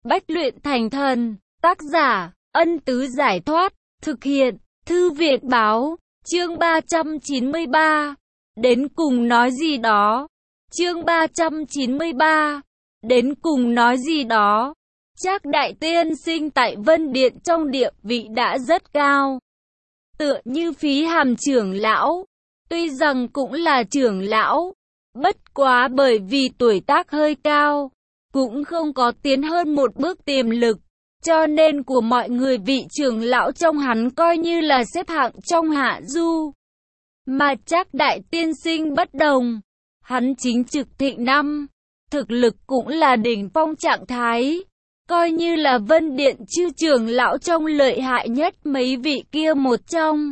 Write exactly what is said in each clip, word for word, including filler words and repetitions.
Bách luyện thành thần. Tác giả, Ân Tứ Giải Thoát. Thực hiện, Thư Việt Báo. Chương ba trăm chín mươi ba. Đến cùng nói gì đó. Chương ba trăm chín mươi ba. Đến cùng nói gì đó. Trác Đại Tiên Sinh tại Vân Điện trong địa vị đã rất cao. Tựa như Phí Hàm trưởng lão. Tuy rằng cũng là trưởng lão, bất quá bởi vì tuổi tác hơi cao, cũng không có tiến hơn một bước tiềm lực, cho nên của mọi người vị trưởng lão trong hắn coi như là xếp hạng trong hạ du. Mà Trác Đại Tiên Sinh bất đồng, hắn chính trực thịnh năm, thực lực cũng là đỉnh phong trạng thái, coi như là Vân Điện chư trưởng lão trong lợi hại nhất mấy vị kia một trong.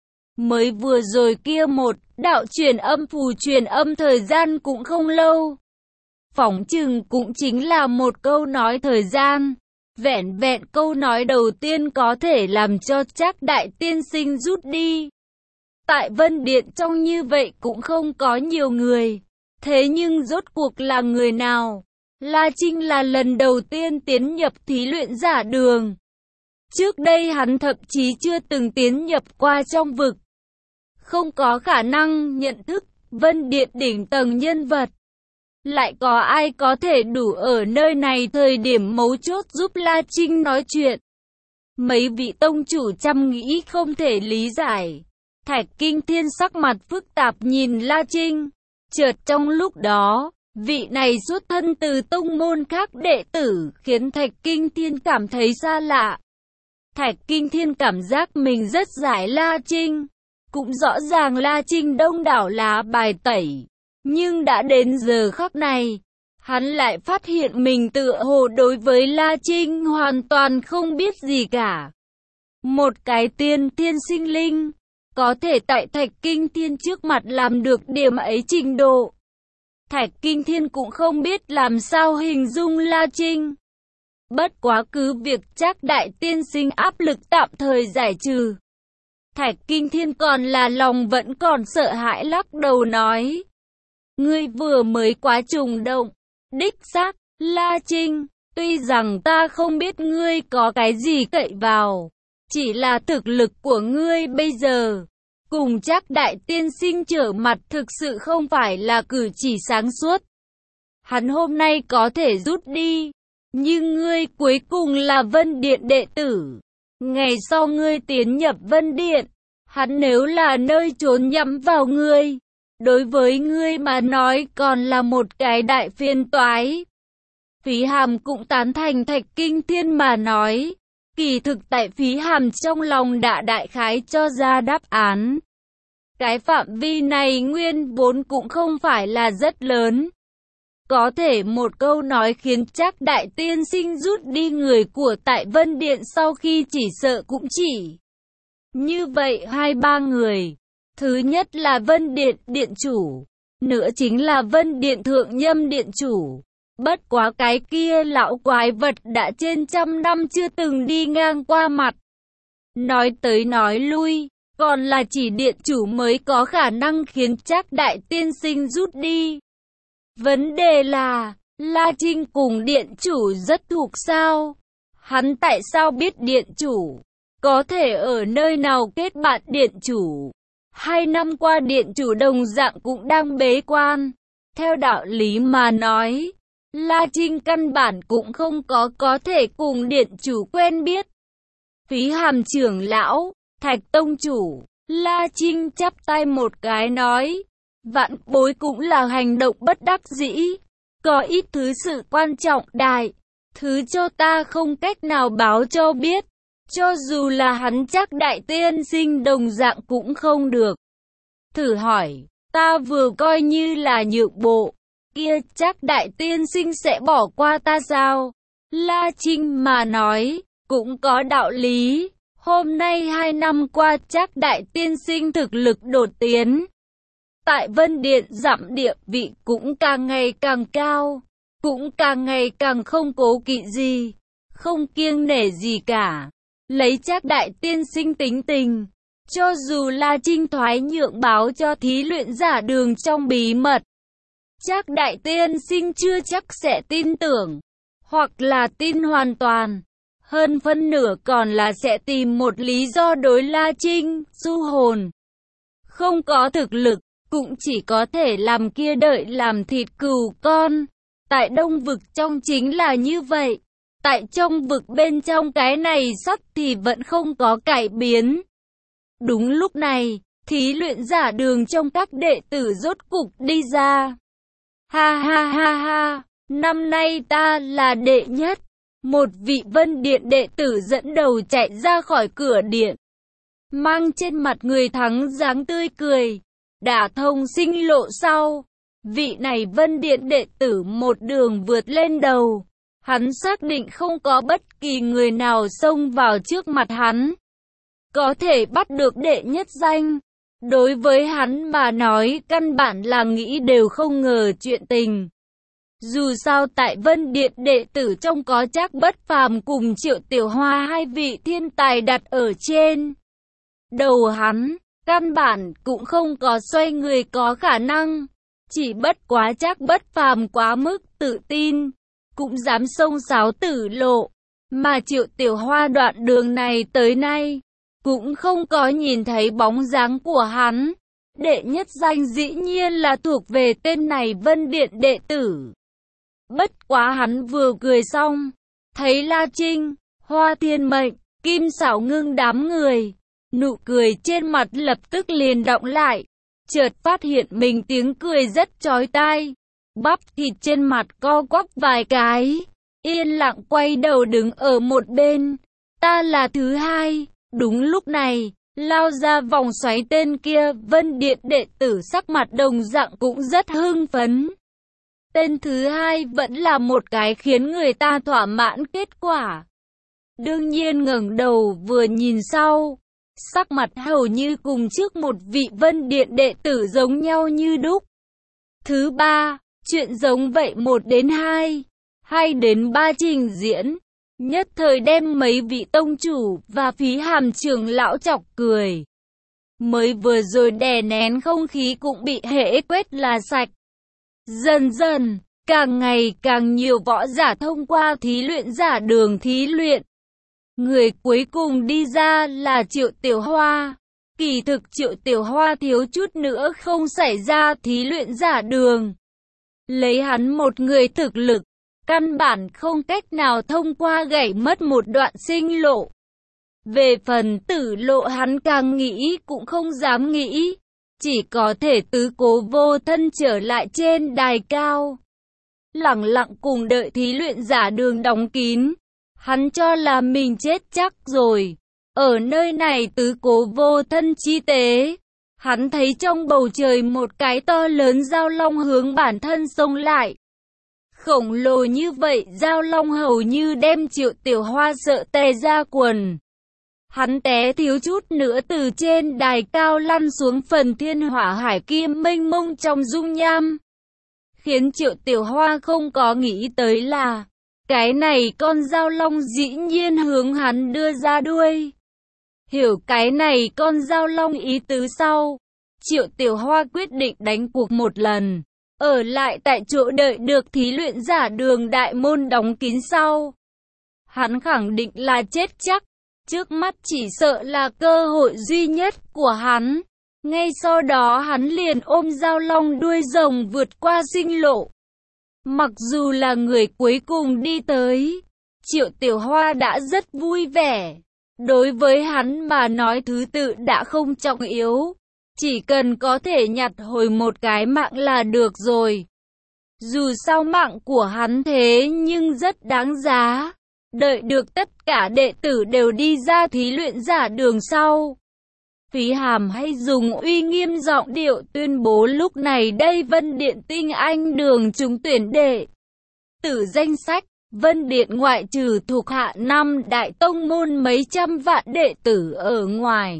Mới vừa rồi kia một đạo truyền âm phù truyền âm thời gian cũng không lâu. Phỏng chừng cũng chính là một câu nói thời gian. Vẹn vẹn câu nói đầu tiên có thể làm cho Trác Đại Tiên Sinh rút đi. Tại Vân Điện trong như vậy cũng không có nhiều người. Thế nhưng rốt cuộc là người nào? La Trinh là lần đầu tiên tiến nhập thí luyện giả đường. Trước đây hắn thậm chí chưa từng tiến nhập qua trong vực. Không có khả năng nhận thức Vân Điện đỉnh tầng nhân vật. Lại có ai có thể đủ ở nơi này thời điểm mấu chốt giúp La Trinh nói chuyện. Mấy vị tông chủ chăm nghĩ không thể lý giải. Thạch Kinh Thiên sắc mặt phức tạp nhìn La Trinh. Chợt trong lúc đó, vị này xuất thân từ tông môn khác đệ tử khiến Thạch Kinh Thiên cảm thấy xa lạ. Thạch Kinh Thiên cảm giác mình rất giải La Trinh. Cũng rõ ràng La Trinh đông đảo lá bài tẩy. Nhưng đã đến giờ khắc này, hắn lại phát hiện mình tựa hồ đối với La Trinh hoàn toàn không biết gì cả. Một cái tiên thiên sinh linh, có thể tại Thạch Kinh Thiên trước mặt làm được điểm ấy trình độ. Thạch Kinh Thiên cũng không biết làm sao hình dung La Trinh. Bất quá cứ việc Trác Đại Tiên Sinh áp lực tạm thời giải trừ. Thạch Kinh Thiên còn là lòng vẫn còn sợ hãi lắc đầu nói. Ngươi vừa mới quá trùng động. Đích xác, La Trinh, tuy rằng ta không biết ngươi có cái gì cậy vào. Chỉ là thực lực của ngươi bây giờ. Cùng Trác Đại Tiên Sinh trở mặt thực sự không phải là cử chỉ sáng suốt. Hắn hôm nay có thể rút đi. Nhưng ngươi cuối cùng là Vân Điện đệ tử. Ngày sau ngươi tiến nhập Vân Điện. Hắn nếu là nơi trốn nhắm vào ngươi, đối với ngươi mà nói còn là một cái đại phiền toái. Phí Hàm cũng tán thành Thạch Kinh Thiên mà nói. Kỳ thực tại Phí Hàm trong lòng đã đại khái cho ra đáp án. Cái phạm vi này nguyên vốn cũng không phải là rất lớn. Có thể một câu nói khiến Trác Đại Tiên Sinh rút đi người của tại Vân Điện sau khi chỉ sợ cũng chỉ. Như vậy hai ba người. Thứ nhất là Vân Điện Điện chủ. Nữa chính là Vân Điện Thượng Nhâm Điện chủ. Bất quá cái kia lão quái vật đã trên trăm năm chưa từng đi ngang qua mặt. Nói tới nói lui, còn là chỉ điện chủ mới có khả năng khiến Trác Đại Tiên Sinh rút đi. Vấn đề là, La Trinh cùng điện chủ rất thuộc sao? Hắn tại sao biết điện chủ? Có thể ở nơi nào kết bạn điện chủ? Hai năm qua điện chủ đồng dạng cũng đang bế quan. Theo đạo lý mà nói, La Trinh căn bản cũng không có có thể cùng điện chủ quen biết. Phí Hàm trưởng lão, Thạch tông chủ, La Trinh chắp tay một cái nói. Vạn bối cũng là hành động bất đắc dĩ. Có ít thứ sự quan trọng đại. Thứ cho ta không cách nào báo cho biết. Cho dù là hắn Trác Đại Tiên Sinh đồng dạng cũng không được. Thử hỏi, ta vừa coi như là nhượng bộ. Kia Trác Đại Tiên Sinh sẽ bỏ qua ta sao? La Trinh mà nói, cũng có đạo lý. Hôm nay hai năm qua Trác Đại Tiên Sinh thực lực đột tiến. Tại Vân Điện dặm địa vị cũng càng ngày càng cao. Cũng càng ngày càng không cố kỵ gì. Không kiêng nể gì cả. Lấy Trác Đại Tiên Sinh tính tình. Cho dù La Trinh thoái nhượng báo cho thí luyện giả đường trong bí mật. Trác Đại Tiên Sinh chưa chắc sẽ tin tưởng. hoặc là tin hoàn toàn. Hơn phân nửa còn là sẽ tìm một lý do đối La Trinh, du hồn. Không có thực lực, cũng chỉ có thể làm kia đợi làm thịt cừu con. Tại Đông vực trong chính là như vậy. Tại trong vực bên trong cái này sắc thì vẫn không có cải biến. Đúng lúc này, thí luyện giả Đường trong các đệ tử rốt cục đi ra. Ha ha ha ha, năm nay ta là đệ nhất. Một vị Vân Điện đệ tử dẫn đầu chạy ra khỏi cửa điện. Mang trên mặt người thắng dáng tươi cười. Đả thông sinh lộ sau. Vị này Vân Điện đệ tử một đường vượt lên đầu. Hắn xác định không có bất kỳ người nào xông vào trước mặt hắn. Có thể bắt được đệ nhất danh. Đối với hắn mà nói căn bản là nghĩ đều không ngờ chuyện tình. Dù sao tại Vân Điện đệ tử trong có Trác Bất Phàm cùng Triệu Tiểu Hoa hai vị thiên tài đặt ở trên đầu hắn, căn bản cũng không có xoay người có khả năng. Chỉ bất quá Trác Bất Phàm quá mức tự tin, cũng dám xông xáo tử lộ, mà Triệu Tiểu Hoa đoạn đường này tới nay, cũng không có nhìn thấy bóng dáng của hắn. Đệ nhất danh dĩ nhiên là thuộc về tên này Vân Điện đệ tử. Bất quá hắn vừa cười xong, thấy La Trinh, Hoa Thiên Mệnh, Kim Xảo Ngưng đám người, nụ cười trên mặt lập tức liền đọng lại, chợt phát hiện mình tiếng cười rất chói tai, bắp thịt trên mặt co quắp vài cái, yên lặng quay đầu đứng ở một bên. Ta là thứ hai. Đúng lúc này, lao ra vòng xoáy tên kia Vân Điện đệ tử sắc mặt đồng dạng cũng rất hưng phấn. Tên thứ hai vẫn là một cái khiến người ta thỏa mãn kết quả. Đương nhiên ngẩng đầu vừa nhìn sau, sắc mặt hầu như cùng trước một vị Vân Điện đệ tử giống nhau như đúc. Thứ ba, chuyện giống vậy một đến hai, hai đến ba trình diễn, nhất thời đem mấy vị tông chủ và Phí Hàm trưởng lão chọc cười. Mới vừa rồi đè nén không khí cũng bị hễ quét là sạch. Dần dần, càng ngày càng nhiều võ giả thông qua thí luyện giả Đường thí luyện. Người cuối cùng đi ra là Triệu Tiểu Hoa. Kỳ thực Triệu Tiểu Hoa thiếu chút nữa không xảy ra thí luyện giả Đường. Lấy hắn một người thực lực, căn bản không cách nào thông qua gãy mất một đoạn sinh lộ. Về phần tử lộ hắn càng nghĩ cũng không dám nghĩ. Chỉ có thể tứ cố vô thân trở lại trên đài cao. Lặng lặng cùng đợi thí luyện giả Đường đóng kín. Hắn cho là mình chết chắc rồi. Ở nơi này tứ cố vô thân chi tế. Hắn thấy trong bầu trời một cái to lớn giao long hướng bản thân xông lại. Khổng lồ như vậy giao long hầu như đem Triệu Tiểu Hoa sợ tè ra quần. Hắn té thiếu chút nữa từ trên đài cao lăn xuống phần thiên hỏa hải kim mênh mông trong dung nham. Khiến Triệu Tiểu Hoa không có nghĩ tới là, cái này con giao long dĩ nhiên hướng hắn đưa ra đuôi. Hiểu cái này con giao long ý tứ sau, Triệu Tiểu Hoa quyết định đánh cuộc một lần, ở lại tại chỗ đợi được thí luyện giả Đường đại môn đóng kín sau. Hắn khẳng định là chết chắc. Trước mắt chỉ sợ là cơ hội duy nhất của hắn. Ngay sau đó hắn liền ôm giao long đuôi rồng vượt qua sinh lộ. Mặc dù là người cuối cùng đi tới, Triệu Tiểu Hoa đã rất vui vẻ. Đối với hắn mà nói thứ tự đã không trọng yếu. Chỉ cần có thể nhặt hồi một cái mạng là được rồi. Dù sao mạng của hắn thế nhưng rất đáng giá. Đợi được tất cả đệ tử đều đi ra thí luyện giả Đường sau. Phí Hàm hay dùng uy nghiêm giọng điệu tuyên bố lúc này đây Vân Điện tinh anh Đường trúng tuyển đệ tử danh sách. Vân Điện ngoại trừ thuộc hạ năm đại tông môn mấy trăm vạn đệ tử ở ngoài.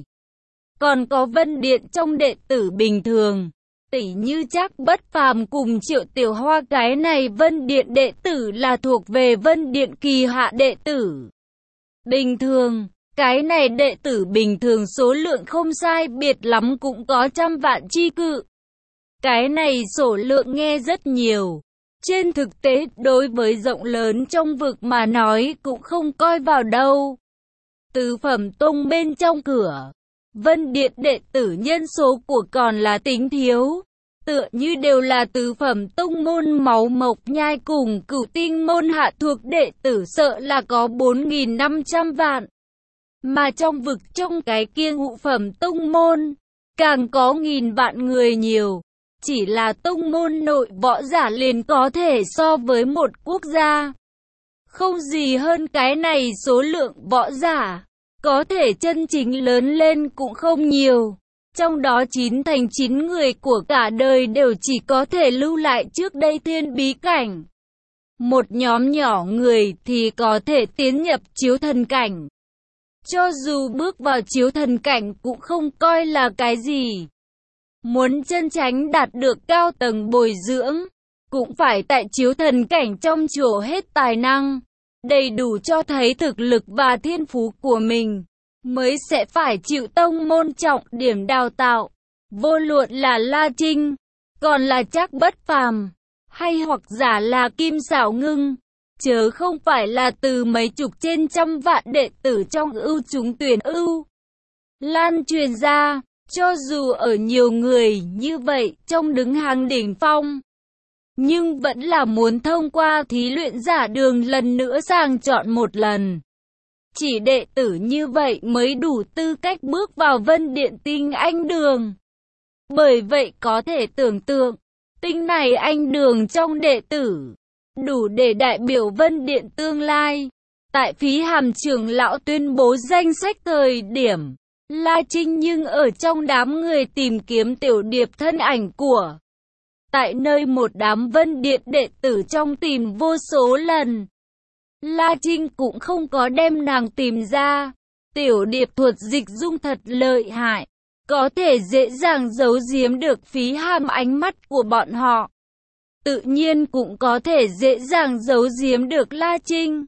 Còn có Vân Điện trong đệ tử bình thường. Tỷ như Trác Bất Phàm cùng Triệu Tiểu Hoa, cái này Vân Điện đệ tử là thuộc về Vân Điện kỳ hạ đệ tử bình thường. Cái này đệ tử bình thường số lượng không sai biệt lắm cũng có trăm vạn chi cự. Cái này số lượng nghe rất nhiều. Trên thực tế, đối với rộng lớn trong vực mà nói cũng không coi vào đâu. Tứ phẩm tông bên trong cửa, Vân Điện đệ tử nhân số của còn là tính thiếu. Tựa như đều là tứ phẩm tông môn máu mộc nhai cùng Cửu Tinh môn hạ thuộc đệ tử sợ là có bốn nghìn năm trăm vạn. Mà trong vực trong cái kia ngũ phẩm tông môn, càng có nghìn vạn người nhiều. Chỉ là tông môn nội võ giả liền có thể so với một quốc gia. Không gì hơn cái này, số lượng võ giả có thể chân chính lớn lên cũng không nhiều. Trong đó chín thành chín người của cả đời đều chỉ có thể lưu lại trước đây thiên bí cảnh. Một nhóm nhỏ người thì có thể tiến nhập chiếu thần cảnh. Cho dù bước vào chiếu thần cảnh cũng không coi là cái gì. Muốn chân chánh đạt được cao tầng bồi dưỡng, cũng phải tại chiếu thần cảnh trong chỗ hết tài năng, đầy đủ cho thấy thực lực và thiên phú của mình, mới sẽ phải chịu tông môn trọng điểm đào tạo. Vô luận là La Trinh, còn là Trác Bất Phàm, hay hoặc giả là Kim Sảo Ngưng, chớ không phải là từ mấy chục trên trăm vạn đệ tử trong ưu chúng tuyển ưu lan truyền ra. Cho dù ở nhiều người như vậy trong đứng hàng đỉnh phong, nhưng vẫn là muốn thông qua thí luyện giả đường lần nữa sàng chọn một lần. Chỉ đệ tử như vậy mới đủ tư cách bước vào Vân Điện Tinh Anh Đường. Bởi vậy có thể tưởng tượng, Tinh này Anh Đường trong đệ tử, đủ để đại biểu Vân Điện tương lai. Tại Phí Hàm trưởng lão tuyên bố danh sách thời điểm, La Trinh nhưng ở trong đám người tìm kiếm Tiểu Điệp thân ảnh của. Tại nơi một đám Vân Điện đệ tử trong tìm vô số lần, La Trinh cũng không có đem nàng tìm ra. Tiểu Điệp thuật dịch dung thật lợi hại, có thể dễ dàng giấu giếm được Phí Hàm ánh mắt của bọn họ. Tự nhiên cũng có thể dễ dàng giấu giếm được La Trinh.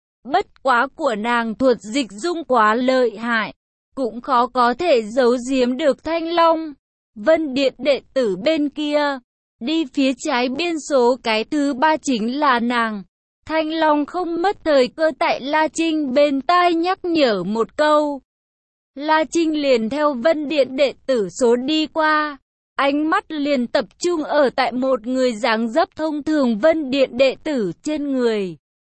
Bất quá của nàng thuật dịch dung quá lợi hại, cũng khó có thể giấu giếm được Thanh Long. Vân Điện đệ tử bên kia, đi phía trái biên số cái thứ ba chính là nàng. Thanh Long không mất thời cơ tại La Trinh bên tai nhắc nhở một câu. La Trinh liền theo Vân Điện đệ tử số đi qua, ánh mắt liền tập trung ở tại một người dáng dấp thông thường Vân Điện đệ tử trên người.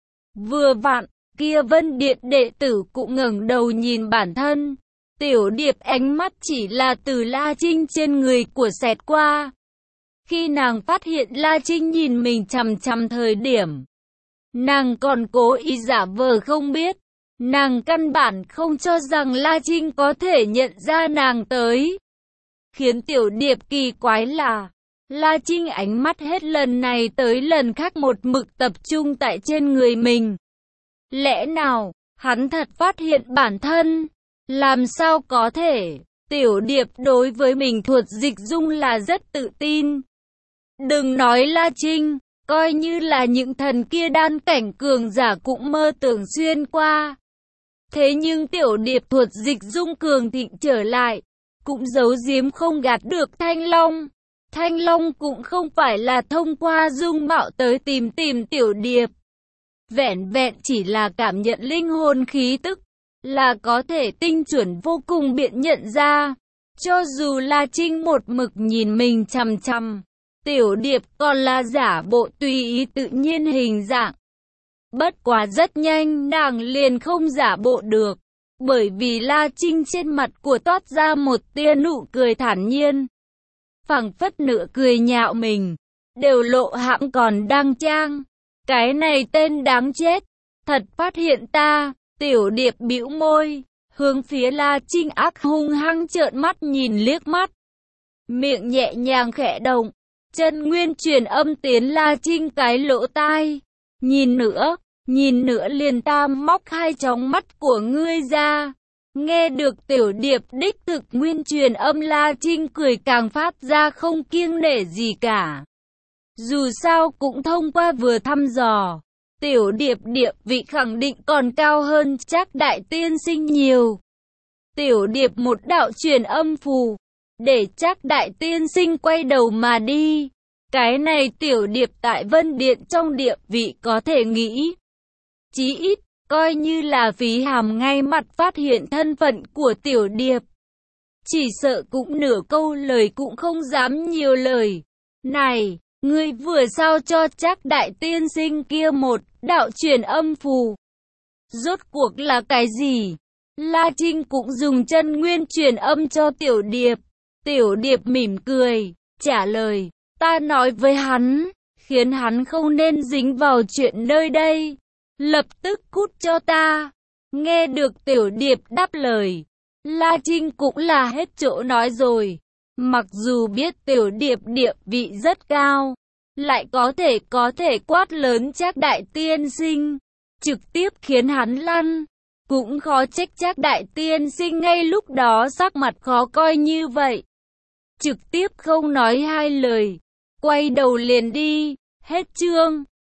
Vừa vặn, kia Vân Điện đệ tử cũng ngẩng đầu nhìn bản thân. Tiểu Điệp ánh mắt chỉ là từ La Trinh trên người của xẹt qua. Khi nàng phát hiện La Trinh nhìn mình chằm chằm thời điểm, nàng còn cố ý giả vờ không biết. Nàng căn bản không cho rằng La Trinh có thể nhận ra nàng tới. Khiến Tiểu Điệp kỳ quái là, La Trinh ánh mắt hết lần này tới lần khác một mực tập trung tại trên người mình. Lẽ nào, hắn thật phát hiện bản thân? Làm sao có thể? Tiểu Điệp đối với mình thuật dịch dung là rất tự tin. Đừng nói La Trinh, coi như là những thần kia đan cảnh cường giả cũng mơ tưởng xuyên qua. Thế nhưng Tiểu Điệp thuật dịch dung cường thịnh trở lại, cũng giấu giếm không gạt được Thanh Long. Thanh Long cũng không phải là thông qua dung mạo tới tìm tìm Tiểu Điệp. Vẹn vẹn chỉ là cảm nhận linh hồn khí tức, là có thể tinh chuẩn vô cùng biện nhận ra. Cho dù La Trinh một mực nhìn mình chằm chằm, Tiểu Điệp còn là giả bộ tùy ý tự nhiên hình dạng. Bất quá rất nhanh nàng liền không giả bộ được, bởi vì La Trinh trên mặt của toát ra một tia nụ cười thản nhiên. Phảng phất nửa cười nhạo mình, đều lộ hãm còn đang trang. Cái này tên đáng chết, thật phát hiện ta. Tiểu Điệp bĩu môi, hướng phía La Trinh ác hung hăng trợn mắt nhìn liếc mắt. Miệng nhẹ nhàng khẽ động, chân nguyên truyền âm tiến La Trinh cái lỗ tai. Nhìn nữa, nhìn nữa liền ta móc hai tròng mắt của ngươi ra. Nghe được Tiểu Điệp đích thực nguyên truyền âm, La Trinh cười càng phát ra không kiêng nể gì cả. Dù sao cũng thông qua vừa thăm dò, Tiểu Điệp địa vị khẳng định còn cao hơn Trác đại tiên sinh nhiều. Tiểu Điệp một đạo truyền âm phù, để Trác đại tiên sinh quay đầu mà đi. Cái này Tiểu Điệp tại Vân Điện trong địa vị có thể nghĩ. Chí ít, coi như là Phí Hàm ngay mặt phát hiện thân phận của Tiểu Điệp. Chỉ sợ cũng nửa câu lời cũng không dám nhiều lời. Này, ngươi vừa sao cho Trác đại tiên sinh kia một đạo truyền âm phù. Rốt cuộc là cái gì? La Trinh cũng dùng chân nguyên truyền âm cho Tiểu Điệp. Tiểu Điệp mỉm cười, trả lời, ta nói với hắn, khiến hắn không nên dính vào chuyện nơi đây. Lập tức cút cho ta. Nghe được Tiểu Điệp đáp lời, La Trinh cũng là hết chỗ nói rồi. Mặc dù biết Tiểu Điệp địa vị rất cao, lại có thể có thể quát lớn Trác đại tiên sinh, trực tiếp khiến hắn lăn. Cũng khó trách Trác đại tiên sinh ngay lúc đó sắc mặt khó coi như vậy. Trực tiếp không nói hai lời, quay đầu liền đi. Hết chương.